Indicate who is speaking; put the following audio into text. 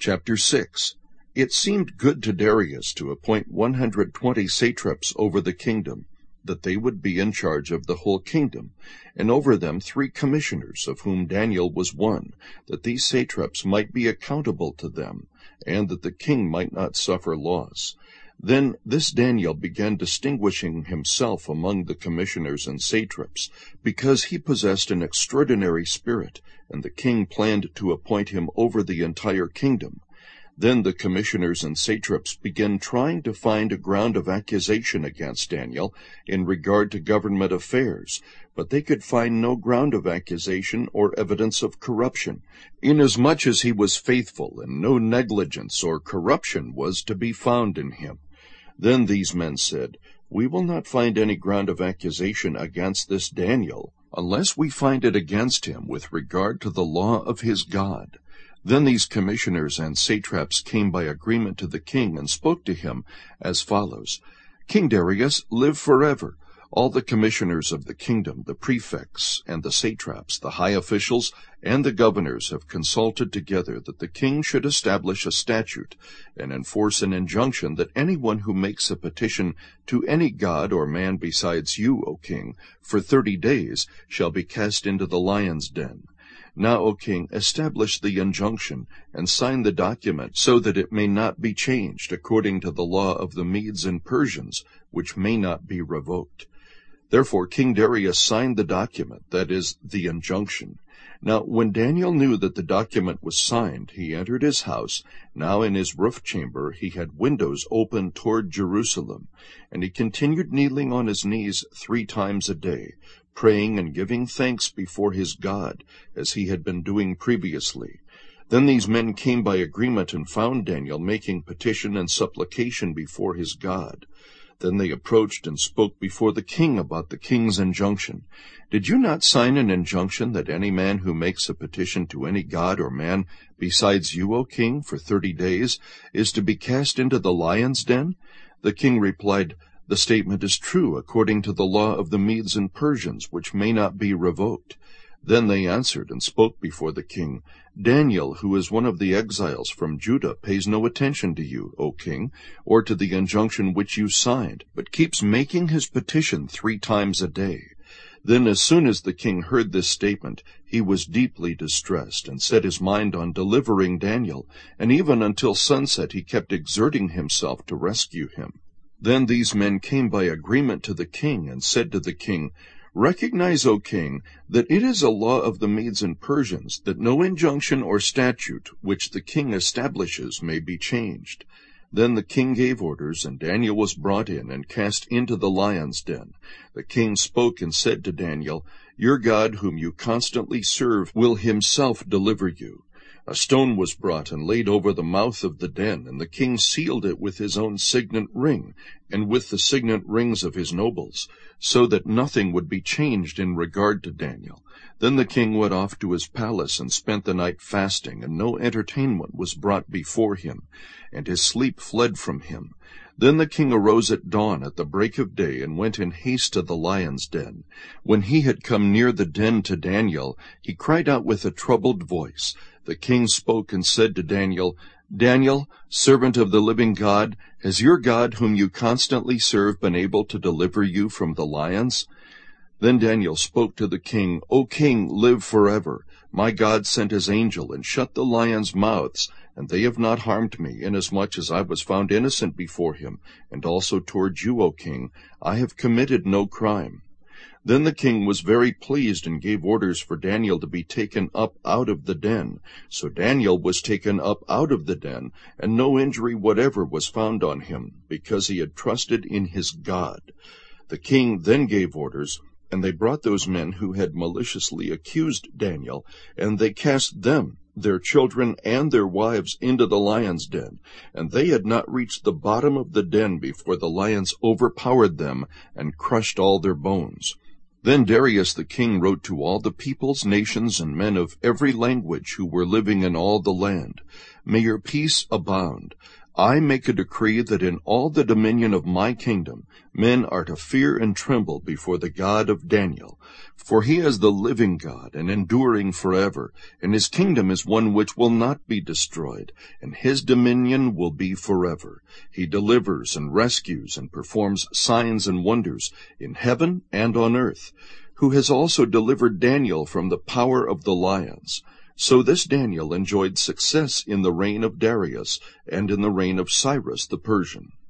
Speaker 1: Chapter 6. It seemed good to Darius to appoint 120 satraps over the kingdom, that they would be in charge of the whole kingdom, and over them 3 commissioners, of whom Daniel was one, that these satraps might be accountable to them, and that the king might not suffer loss. Then this Daniel began distinguishing himself among the commissioners and satraps, because he possessed an extraordinary spirit, and the king planned to appoint him over the entire kingdom. Then the commissioners and satraps began trying to find a ground of accusation against Daniel in regard to government affairs, but they could find no ground of accusation or evidence of corruption, inasmuch as he was faithful, and no negligence or corruption was to be found in him. Then these men said, "We will not find any ground of accusation against this Daniel, unless we find it against him with regard to the law of his God." Then these commissioners and satraps came by agreement to the king and spoke to him as follows: "King Darius, live forever. All the commissioners of the kingdom, the prefects and the satraps, the high officials, and the governors have consulted together that the king should establish a statute and enforce an injunction that anyone who makes a petition to any god or man besides you, O king, for 30 days shall be cast into the lion's den. Now, O king, establish the injunction and sign the document so that it may not be changed according to the law of the Medes and Persians, which may not be revoked." Therefore King Darius signed the document, that is, the injunction. Now when Daniel knew that the document was signed, he entered his house. Now in his roof chamber he had windows open toward Jerusalem, and he continued kneeling on his knees 3 times a day, praying and giving thanks before his God, as he had been doing previously. Then these men came by agreement and found Daniel making petition and supplication before his God. Then they approached and spoke before the king about the king's injunction. "Did you not sign an injunction that any man who makes a petition to any god or man besides you, O king, for 30 days, is to be cast into the lion's den?" The king replied, "The statement is true, according to the law of the Medes and Persians, which may not be revoked." Then they answered and spoke before the king, "Daniel, who is one of the exiles from Judah, pays no attention to you, O king, or to the injunction which you signed, but keeps making his petition 3 times a day." Then as soon as the king heard this statement, he was deeply distressed, and set his mind on delivering Daniel, and even until sunset he kept exerting himself to rescue him. Then these men came by agreement to the king, and said to the king, "Recognize, O king, that it is a law of the Medes and Persians that no injunction or statute which the king establishes may be changed." Then the king gave orders, and Daniel was brought in and cast into the lion's den. The king spoke and said to Daniel, "Your God, whom you constantly serve, will himself deliver you." A stone was brought and laid over the mouth of the den, and the king sealed it with his own signet ring, and with the signet rings of his nobles, so that nothing would be changed in regard to Daniel. Then the king went off to his palace and spent the night fasting, and no entertainment was brought before him, and his sleep fled from him. Then the king arose at dawn at the break of day, and went in haste to the lion's den. When he had come near the den to Daniel, he cried out with a troubled voice. The king spoke and said to Daniel, "Daniel, servant of the living God, has your God, whom you constantly serve, been able to deliver you from the lions?" Then Daniel spoke to the king, "O king, live forever. My God sent his angel and shut the lions' mouths, and they have not harmed me, inasmuch as I was found innocent before him, and also toward you, O king. I have committed no crime." Then the king was very pleased and gave orders for Daniel to be taken up out of the den. So Daniel was taken up out of the den, and no injury whatever was found on him, because he had trusted in his God. The king then gave orders, and they brought those men who had maliciously accused Daniel, and they cast them, their children, and their wives into the lion's den. And they had not reached the bottom of the den before the lions overpowered them and crushed all their bones. Then Darius the king wrote to all the peoples, nations, and men of every language who were living in all the land, "May your peace abound. I make a decree that in all the dominion of my kingdom men are to fear and tremble before the God of Daniel. For he is the living God and enduring forever, and his kingdom is one which will not be destroyed, and his dominion will be forever. He delivers and rescues and performs signs and wonders in heaven and on earth, who has also delivered Daniel from the power of the lions. So this Daniel enjoyed success in the reign of Darius and in the reign of Cyrus the Persian.